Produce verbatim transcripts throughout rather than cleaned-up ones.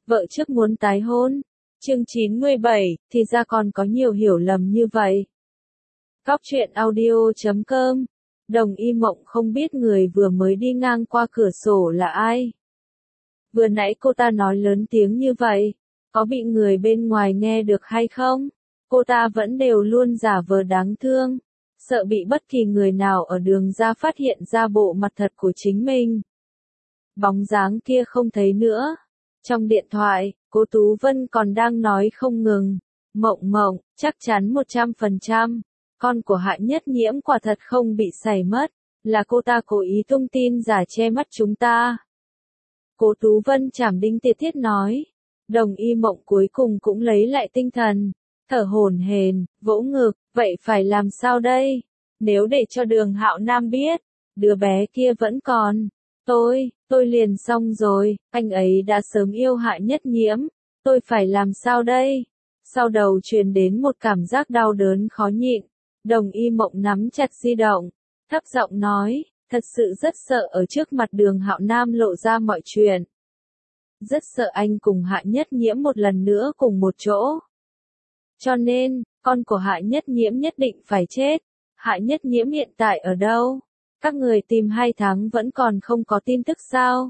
vợ trước muốn tái hôn. Chương chín mươi bảy, thì ra còn có nhiều hiểu lầm như vậy. Góc truyện audio chấm com. Đồng Y Mộng không biết người vừa mới đi ngang qua cửa sổ là ai. Vừa nãy cô ta nói lớn tiếng như vậy, có bị người bên ngoài nghe được hay không? Cô ta vẫn đều luôn giả vờ đáng thương, sợ bị bất kỳ người nào ở đường ra phát hiện ra bộ mặt thật của chính mình. Bóng dáng kia không thấy nữa. Trong điện thoại, cô Tú Vân còn đang nói không ngừng. Mộng Mộng, chắc chắn một trăm phần trăm. Con của Hạ Nhất Nhiễm quả thật không bị sảy mất, là cô ta cố ý tung tin giả che mắt chúng ta. Cô Tú Vân chảm đinh tiệt thiết nói. Đồng Y Mộng cuối cùng cũng lấy lại tinh thần, thở hổn hển, vỗ ngực, vậy phải làm sao đây? Nếu để cho Đường Hạo Nam biết, đứa bé kia vẫn còn, tôi, tôi liền xong rồi, anh ấy đã sớm yêu Hạ Nhất Nhiễm, tôi phải làm sao đây? Sau đầu truyền đến một cảm giác đau đớn khó nhịn, Đồng Y Mộng nắm chặt di động, thấp giọng nói, thật sự rất sợ ở trước mặt Đường Hạo Nam lộ ra mọi chuyện. Rất sợ anh cùng Hạ Nhất Nhiễm một lần nữa cùng một chỗ. Cho nên, con của Hạ Nhất Nhiễm nhất định phải chết. Hạ Nhất Nhiễm hiện tại ở đâu? Các người tìm hai tháng vẫn còn không có tin tức sao?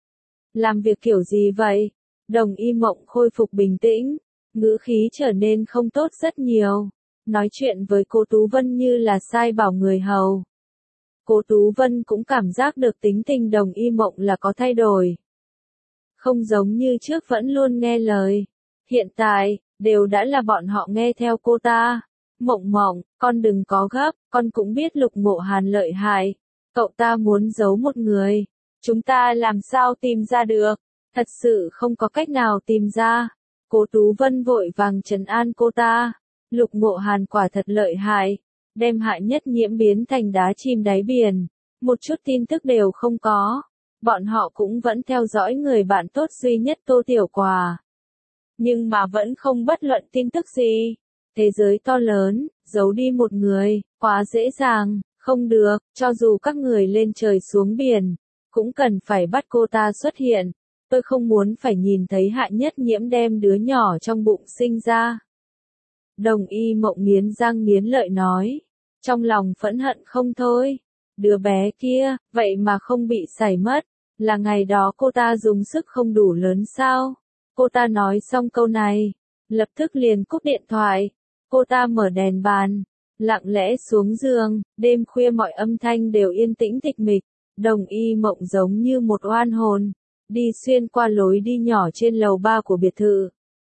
Làm việc kiểu gì vậy? Đồng Y Mộng khôi phục bình tĩnh, ngữ khí trở nên không tốt rất nhiều. Nói chuyện với cô Tú Vân như là sai bảo người hầu. Cô Tú Vân cũng cảm giác được tính tình Đồng Y Mộng là có thay đổi. Không giống như trước vẫn luôn nghe lời. Hiện tại, đều đã là bọn họ nghe theo cô ta. Mộng Mộng, con đừng có gấp, con cũng biết Lục Ngộ Hàn lợi hại. Cậu ta muốn giấu một người. Chúng ta làm sao tìm ra được? Thật sự không có cách nào tìm ra. Cô Tú Vân vội vàng trấn an cô ta. Lục Ngộ Hàn quả thật lợi hại. Đem Hạ Nhất Nhiễm biến thành đá chìm đáy biển. Một chút tin tức đều không có. Bọn họ cũng vẫn theo dõi người bạn tốt duy nhất Tô Tiểu Quà. Nhưng mà vẫn không bất luận tin tức gì. Thế giới to lớn, giấu đi một người, quá dễ dàng, không được, cho dù các người lên trời xuống biển, cũng cần phải bắt cô ta xuất hiện. Tôi không muốn phải nhìn thấy Hạ Nhất Nhiễm đem đứa nhỏ trong bụng sinh ra. Đồng Y Mộng nghiến răng nghiến lợi nói, trong lòng phẫn hận không thôi. Đứa bé kia, vậy mà không bị sảy mất, là ngày đó cô ta dùng sức không đủ lớn sao? Cô ta nói xong câu này, lập tức liền cúp điện thoại. Cô ta mở đèn bàn, lặng lẽ xuống giường, đêm khuya mọi âm thanh đều yên tĩnh tịch mịch. Đồng Y Mộng giống như một oan hồn, đi xuyên qua lối đi nhỏ trên lầu ba của biệt thự.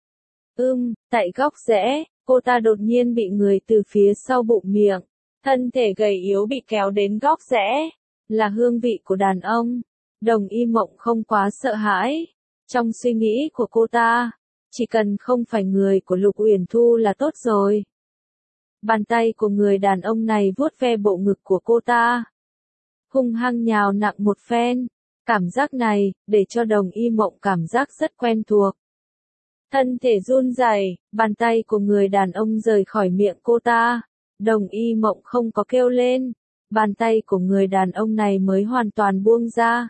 Ưm, tại góc rẽ, cô ta đột nhiên bị người từ phía sau bụng miệng, thân thể gầy yếu bị kéo đến góc rẽ, là hương vị của đàn ông. Đồng Y Mộng không quá sợ hãi. Trong suy nghĩ của cô ta, chỉ cần không phải người của Lục Uyển Thu là tốt rồi. Bàn tay của người đàn ông này vuốt ve bộ ngực của cô ta, hung hăng nhào nặng một phen. Cảm giác này, để cho Đồng Y Mộng cảm giác rất quen thuộc. Thân thể run rẩy, bàn tay của người đàn ông rời khỏi miệng cô ta. Đồng Y Mộng không có kêu lên, bàn tay của người đàn ông này mới hoàn toàn buông ra.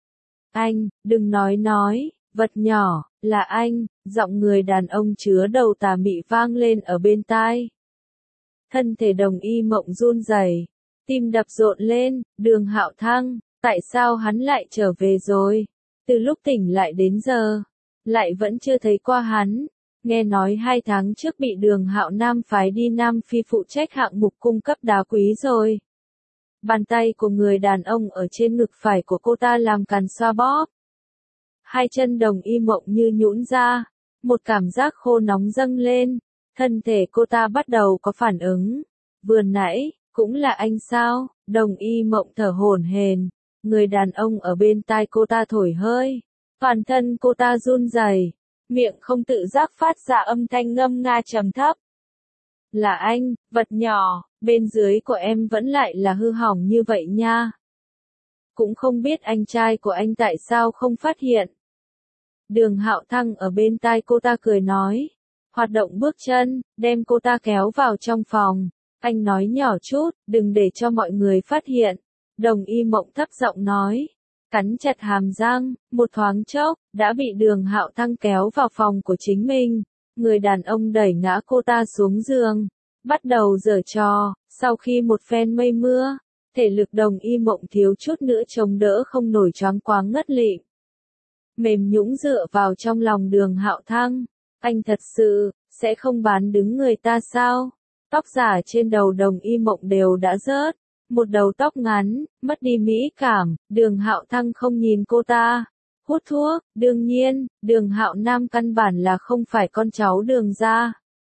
Anh, đừng nói nói, vật nhỏ, là anh, giọng người đàn ông chứa đầu tà mị vang lên ở bên tai. Thân thể Đồng Y Mộng run rẩy, tim đập rộn lên. Đường Hạo Thăng, tại sao hắn lại trở về rồi? Từ lúc tỉnh lại đến giờ, lại vẫn chưa thấy qua hắn. Nghe nói hai tháng trước bị Đường Hạo Nam phái đi Nam Phi phụ trách hạng mục cung cấp đá quý rồi. Bàn tay của người đàn ông ở trên ngực phải của cô ta làm càn xoa bóp. Hai chân Đồng Y Mộng như nhũn ra, một cảm giác khô nóng dâng lên, thân thể cô ta bắt đầu có phản ứng. Vừa nãy, cũng là anh sao? Đồng Y Mộng thở hổn hển, người đàn ông ở bên tai cô ta thổi hơi, toàn thân cô ta run rẩy, miệng không tự giác phát ra âm thanh ngâm nga trầm thấp. Là anh, vật nhỏ, bên dưới của em vẫn lại là hư hỏng như vậy nha. Cũng không biết anh trai của anh tại sao không phát hiện. Đường Hạo Thăng ở bên tai cô ta cười nói, hoạt động bước chân, đem cô ta kéo vào trong phòng. Anh nói nhỏ chút, đừng để cho mọi người phát hiện. Đồng Y Mộng thấp giọng nói, cắn chặt hàm răng, một thoáng chốc, đã bị Đường Hạo Thăng kéo vào phòng của chính mình. Người đàn ông đẩy ngã cô ta xuống giường, bắt đầu giở trò, sau khi một phen mây mưa, thể lực Đồng Y Mộng thiếu chút nữa chống đỡ không nổi, choáng quáng ngất lịm. Mềm nhũn dựa vào trong lòng Đường Hạo Thăng, anh thật sự sẽ không bán đứng người ta sao? Tóc giả trên đầu Đồng Y Mộng đều đã rớt, một đầu tóc ngắn, mất đi mỹ cảm. Đường Hạo Thăng không nhìn cô ta, hút thuốc. Đương nhiên, Đường Hạo Nam căn bản là không phải con cháu Đường gia.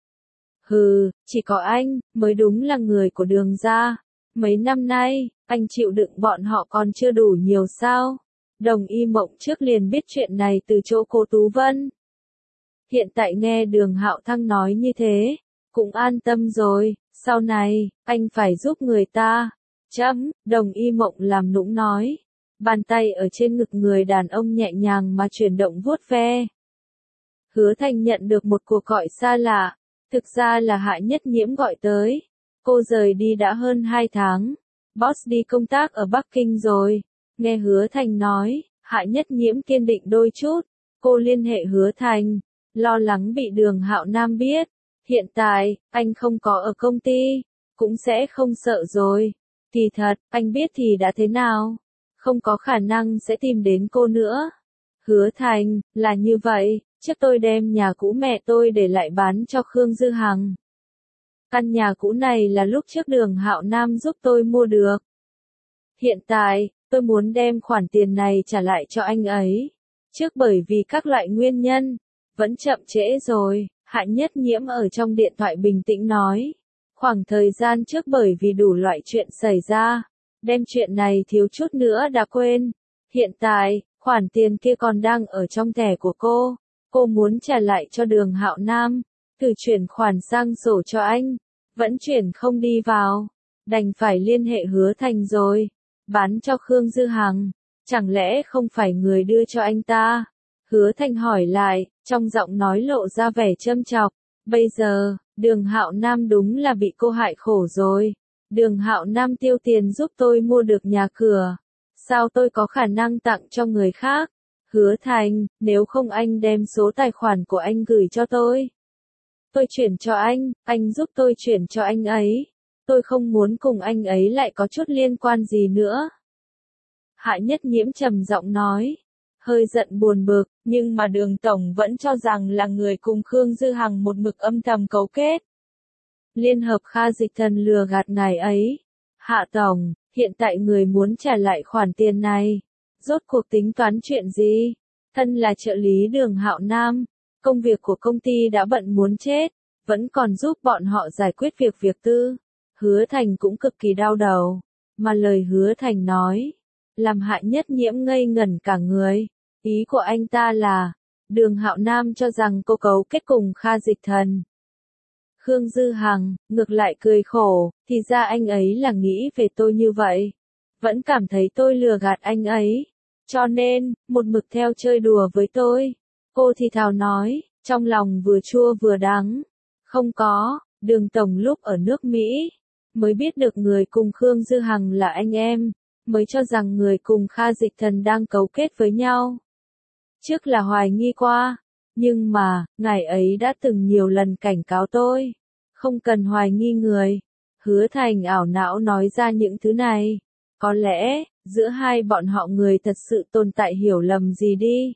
Hừ, chỉ có anh mới đúng là người của Đường gia. Mấy năm nay, anh chịu đựng bọn họ còn chưa đủ nhiều sao? Đồng Y Mộng trước liền biết chuyện này từ chỗ cô Tú Vân. Hiện tại nghe Đường Hạo Thăng nói như thế, cũng an tâm rồi. Sau này, anh phải giúp người ta. Chấm, Đồng Y Mộng làm nũng nói. Bàn tay ở trên ngực người đàn ông nhẹ nhàng mà chuyển động vuốt ve. Hứa Thành nhận được một cuộc gọi xa lạ. Thực ra là Hạ Nhất Nhiễm gọi tới. Cô rời đi đã hơn hai tháng. Boss đi công tác ở Bắc Kinh rồi. Nghe Hứa Thành nói, Hạ Nhất Nhiễm kiên định đôi chút. Cô liên hệ Hứa Thành, lo lắng bị Đường Hạo Nam biết. Hiện tại, anh không có ở công ty, cũng sẽ không sợ rồi. Kỳ thật, anh biết thì đã thế nào? Không có khả năng sẽ tìm đến cô nữa. Hứa Thành, là như vậy, trước tôi đem nhà cũ mẹ tôi để lại bán cho Khương Dư Hằng. Căn nhà cũ này là lúc trước Đường Hạo Nam giúp tôi mua được. Hiện tại, tôi muốn đem khoản tiền này trả lại cho anh ấy. Trước bởi vì các loại nguyên nhân, vẫn chậm trễ rồi. Hạ Nhất Nhiễm ở trong điện thoại bình tĩnh nói. Khoảng thời gian trước bởi vì đủ loại chuyện xảy ra, đem chuyện này thiếu chút nữa đã quên. Hiện tại, khoản tiền kia còn đang ở trong thẻ của cô. Cô muốn trả lại cho Đường Hạo Nam. Từ chuyển khoản sang sổ cho anh, vẫn chuyển không đi vào. Đành phải liên hệ Hứa Thành rồi. Bán cho Khương Dư Hằng, chẳng lẽ không phải người đưa cho anh ta? Hứa Thành hỏi lại, trong giọng nói lộ ra vẻ châm chọc. Bây giờ, Đường Hạo Nam đúng là bị cô hại khổ rồi. Đường Hạo Nam tiêu tiền giúp tôi mua được nhà cửa. Sao tôi có khả năng tặng cho người khác? Hứa Thành, nếu không anh đem số tài khoản của anh gửi cho tôi. Tôi chuyển cho anh, anh giúp tôi chuyển cho anh ấy. Tôi không muốn cùng anh ấy lại có chút liên quan gì nữa. Hạ Nhất Nhiễm trầm giọng nói. Hơi giận buồn bực, nhưng mà Đường Tổng vẫn cho rằng là người cùng Khương Dư Hằng một mực âm thầm cấu kết. Liên hợp Kha Dịch Thần lừa gạt ngài ấy. Hạ Tổng, hiện tại người muốn trả lại khoản tiền này. Rốt cuộc tính toán chuyện gì? Thân là trợ lý Đường Hạo Nam, công việc của công ty đã bận muốn chết, vẫn còn giúp bọn họ giải quyết việc việc tư. Hứa Thành cũng cực kỳ đau đầu, mà lời Hứa Thành nói, làm Hạ Nhất Nhiễm ngây ngẩn cả người. Ý của anh ta là, Đường Hạo Nam cho rằng cô cấu kết cùng Kha Dịch Thần. Khương Dư Hằng, ngược lại cười khổ, thì ra anh ấy là nghĩ về tôi như vậy. Vẫn cảm thấy tôi lừa gạt anh ấy. Cho nên, một mực theo chơi đùa với tôi. Cô thì thào nói, trong lòng vừa chua vừa đắng. Không có, Đường Tổng lúc ở nước Mỹ, mới biết được người cùng Khương Dư Hằng là anh em, mới cho rằng người cùng Kha Dịch Thần đang cấu kết với nhau. Trước là hoài nghi qua, nhưng mà, ngài ấy đã từng nhiều lần cảnh cáo tôi, không cần hoài nghi người. Hứa Thành ảo não nói ra những thứ này. Có lẽ, giữa hai bọn họ người thật sự tồn tại hiểu lầm gì đi.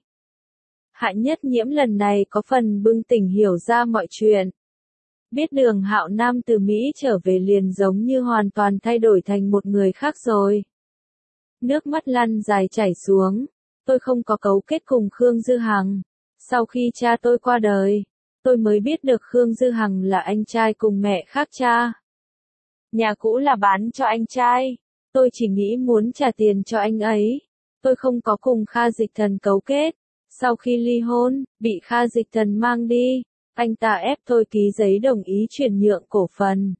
Hạ Nhất Nhiễm lần này có phần bừng tỉnh hiểu ra mọi chuyện. Biết Đường Hạo Nam từ Mỹ trở về liền giống như hoàn toàn thay đổi thành một người khác rồi. Nước mắt lăn dài chảy xuống. Tôi không có cấu kết cùng Khương Dư Hằng. Sau khi cha tôi qua đời, tôi mới biết được Khương Dư Hằng là anh trai cùng mẹ khác cha. Nhà cũ là bán cho anh trai. Tôi chỉ nghĩ muốn trả tiền cho anh ấy. Tôi không có cùng Kha Dịch Thần cấu kết. Sau khi ly hôn, bị Kha Dịch Thần mang đi, anh ta ép tôi ký giấy đồng ý chuyển nhượng cổ phần.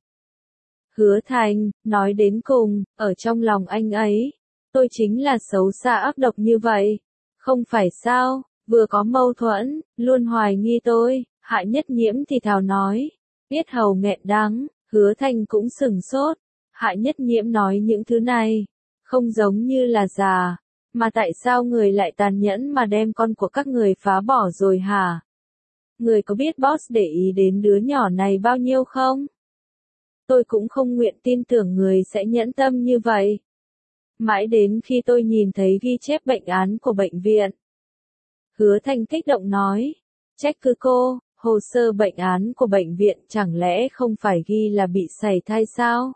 Hứa Thành, nói đến cùng, ở trong lòng anh ấy, tôi chính là xấu xa ác độc như vậy. Không phải sao, vừa có mâu thuẫn, luôn hoài nghi tôi. Hạ Nhất Nhiễm thì thào nói. Biết hầu nghẹn đắng, Hứa Thành cũng sửng sốt. Hạ Nhất Nhiễm nói những thứ này, không giống như là già, Mà tại sao người lại tàn nhẫn mà đem con của các người phá bỏ rồi hả? Người có biết boss để ý đến đứa nhỏ này bao nhiêu không? Tôi cũng không nguyện tin tưởng người sẽ nhẫn tâm như vậy. Mãi đến khi tôi nhìn thấy ghi chép bệnh án của bệnh viện. Hứa Thành kích động nói, trách cứ cô, hồ sơ bệnh án của bệnh viện chẳng lẽ không phải ghi là bị sảy thai sao?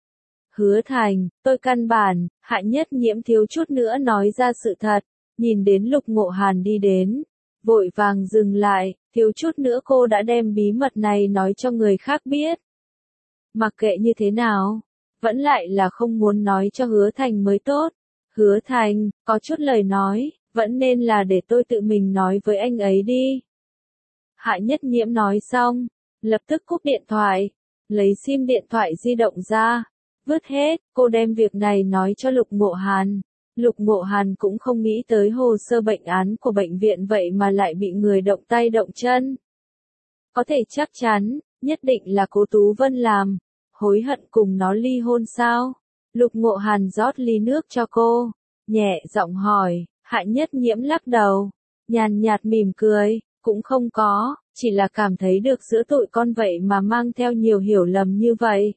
Hứa Thành, tôi căn bản, Hạ Nhất Nhiễm thiếu chút nữa nói ra sự thật, nhìn đến Lục Ngộ Hàn đi đến, vội vàng dừng lại, thiếu chút nữa cô đã đem bí mật này nói cho người khác biết. Mặc kệ như thế nào, vẫn lại là không muốn nói cho Hứa Thành mới tốt. Hứa Thành, có chút lời nói, vẫn nên là để tôi tự mình nói với anh ấy đi. Hạ Nhất Nhiễm nói xong, lập tức cúp điện thoại, lấy sim điện thoại di động ra, vứt hết, cô đem việc này nói cho Lục Ngộ Hàn. Lục Ngộ Hàn cũng không nghĩ tới hồ sơ bệnh án của bệnh viện vậy mà lại bị người động tay động chân. Có thể chắc chắn, nhất định là Cố Tú Vân làm, hối hận cùng nó ly hôn sao? Lục Ngộ Hàn rót ly nước cho cô, nhẹ giọng hỏi. Hạ Nhất Nhiễm lắc đầu, nhàn nhạt mỉm cười, cũng không có, chỉ là cảm thấy được giữa tụi con vậy mà mang theo nhiều hiểu lầm như vậy.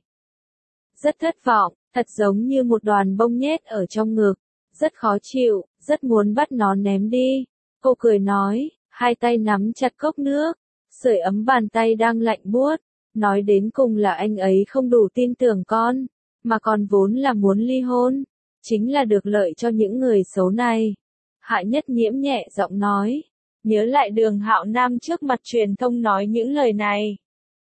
Rất thất vọng, thật giống như một đoàn bông nhét ở trong ngực, rất khó chịu, rất muốn bắt nó ném đi. Cô cười nói, hai tay nắm chặt cốc nước, sưởi ấm bàn tay đang lạnh buốt, nói đến cùng là anh ấy không đủ tin tưởng con, mà còn vốn là muốn ly hôn, chính là được lợi cho những người xấu này. Hạ Nhất Nhiễm nhẹ giọng nói, nhớ lại Đường Hạo Nam trước mặt truyền thông nói những lời này.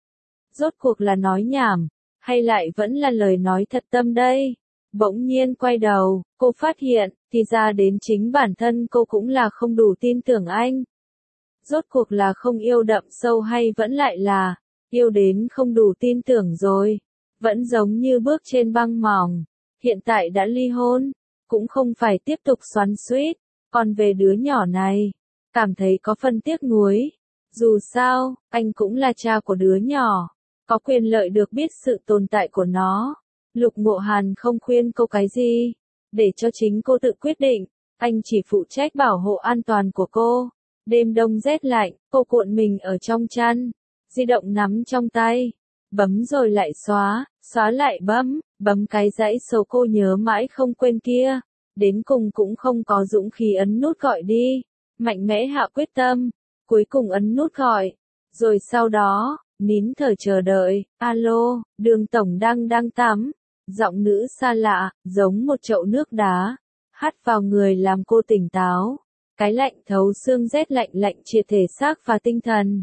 Rốt cuộc là nói nhảm, hay lại vẫn là lời nói thật tâm đây? Bỗng nhiên quay đầu, cô phát hiện, thì ra đến chính bản thân cô cũng là không đủ tin tưởng anh. Rốt cuộc là không yêu đậm sâu hay vẫn lại là, yêu đến không đủ tin tưởng rồi. Vẫn giống như bước trên băng mỏng, hiện tại đã ly hôn, cũng không phải tiếp tục xoắn xuýt. Còn về đứa nhỏ này, cảm thấy có phần tiếc nuối. Dù sao, anh cũng là cha của đứa nhỏ, có quyền lợi được biết sự tồn tại của nó. Lục Ngộ Hàn không khuyên cô cái gì, để cho chính cô tự quyết định, anh chỉ phụ trách bảo hộ an toàn của cô. Đêm đông rét lạnh, cô cuộn mình ở trong chăn, di động nắm trong tay, bấm rồi lại xóa, xóa lại bấm, bấm cái dãy số cô nhớ mãi không quên kia. Đến cùng cũng không có dũng khí ấn nút gọi đi, mạnh mẽ hạ quyết tâm, cuối cùng ấn nút gọi, rồi sau đó, nín thở chờ đợi. Alo, Đường tổng đang đang tắm, giọng nữ xa lạ, giống một chậu nước đá, hắt vào người làm cô tỉnh táo, cái lạnh thấu xương rét lạnh lạnh triệt thể xác và tinh thần.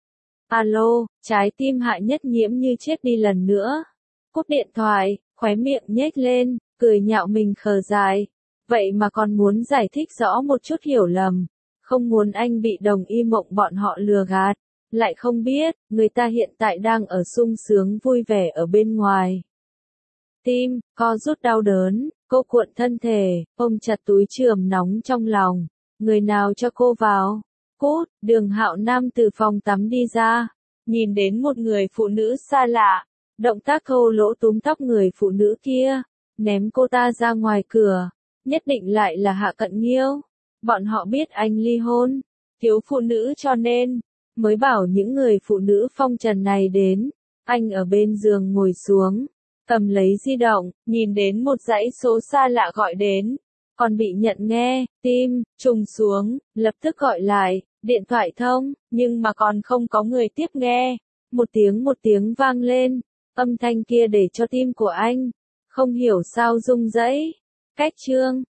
Alo, trái tim Hạ Nhất Nhiễm như chết đi lần nữa, cúp điện thoại, khóe miệng nhếch lên, cười nhạo mình khờ dại. Vậy mà còn muốn giải thích rõ một chút hiểu lầm, không muốn anh bị Đồng Y Mộng bọn họ lừa gạt, lại không biết, người ta hiện tại đang ở sung sướng vui vẻ ở bên ngoài. Tim, co rút đau đớn, cô cuộn thân thể, ôm chặt túi chườm nóng trong lòng, người nào cho cô vào? Cút, Đường Hạo Nam từ phòng tắm đi ra, nhìn đến một người phụ nữ xa lạ, động tác thô lỗ túm tóc người phụ nữ kia, ném cô ta ra ngoài cửa. Nhất định lại là Hạ Cận Nghiêu. Bọn họ biết anh ly hôn, thiếu phụ nữ cho nên, mới bảo những người phụ nữ phong trần này đến. Anh ở bên giường ngồi xuống, cầm lấy di động, nhìn đến một dãy số xa lạ gọi đến. Còn bị nhận nghe, tim, trùng xuống, lập tức gọi lại, điện thoại thông, nhưng mà còn không có người tiếp nghe. Một tiếng một tiếng vang lên, âm thanh kia để cho tim của anh, không hiểu sao rung rẩy. Cách chương